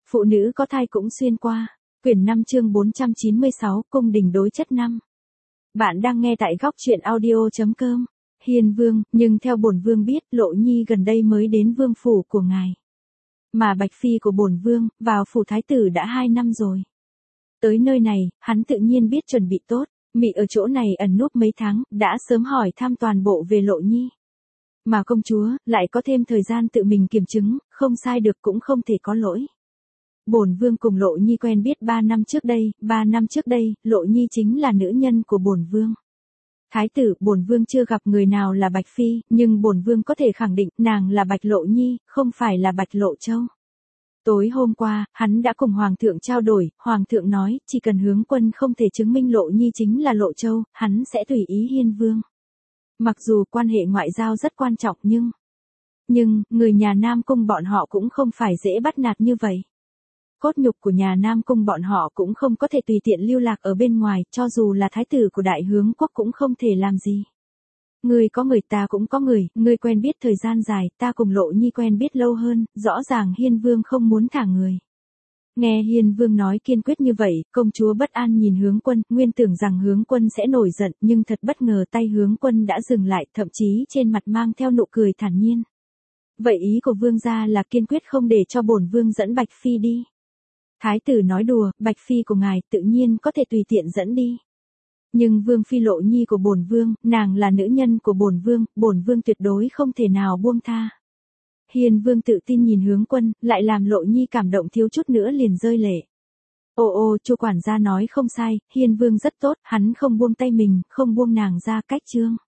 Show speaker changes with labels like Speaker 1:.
Speaker 1: Phụ nữ có thai cũng xuyên qua. Quyển 5 chương 496, cung đình đối chất 5. Bạn đang nghe tại góc truyện audio.com. Hiền vương, nhưng theo bổn vương biết, Lộ Nhi gần đây mới đến vương phủ của ngài. Mà Bạch Phi của bổn vương, vào phủ thái tử đã 2 năm rồi. Tới nơi này, hắn tự nhiên biết chuẩn bị tốt, mị ở chỗ này ẩn núp mấy tháng, đã sớm hỏi thăm toàn bộ về Lộ Nhi. Mà công chúa, lại có thêm thời gian tự mình kiểm chứng, không sai được cũng không thể có lỗi. Bổn vương cùng Lộ Nhi quen biết 3 năm trước đây, 3 năm trước đây, Lộ Nhi chính là nữ nhân của bổn vương. Thái tử, bổn vương chưa gặp người nào là Bạch Phi, nhưng bổn vương có thể khẳng định, nàng là Bạch Lộ Nhi, không phải là Bạch Lộ Châu. Tối hôm qua, hắn đã cùng Hoàng thượng trao đổi, Hoàng thượng nói, chỉ cần hướng quân không thể chứng minh Lộ Nhi chính là Lộ Châu, hắn sẽ tùy ý hiên vương. Mặc dù quan hệ ngoại giao rất quan trọng nhưng, người nhà Nam Cung bọn họ cũng không phải dễ bắt nạt như vậy. Cốt nhục của nhà Nam Cung bọn họ cũng không có thể tùy tiện lưu lạc ở bên ngoài, cho dù là thái tử của đại hướng quốc cũng không thể làm gì. Người có người ta cũng có người, người quen biết thời gian dài, ta cùng Lộ Nhi quen biết lâu hơn, rõ ràng hiên vương không muốn thả người. Nghe hiên vương nói kiên quyết như vậy, công chúa bất an nhìn hướng quân, nguyên tưởng rằng hướng quân sẽ nổi giận, nhưng thật bất ngờ tay hướng quân đã dừng lại, thậm chí trên mặt mang theo nụ cười thản nhiên. Vậy ý của vương gia là kiên quyết không để cho bổn vương dẫn Bạch Phi đi. Thái tử nói đùa, Bạch Phi của ngài tự nhiên có thể tùy tiện dẫn đi. Nhưng vương phi Lộ Nhi của bổn vương, nàng là nữ nhân của bổn vương tuyệt đối không thể nào buông tha. Hiền vương tự tin nhìn hướng quân, lại làm Lộ Nhi cảm động thiếu chút nữa liền rơi lệ. Ô chu quản gia nói không sai, hiền vương rất tốt, hắn không buông tay mình, không buông nàng ra cách chương.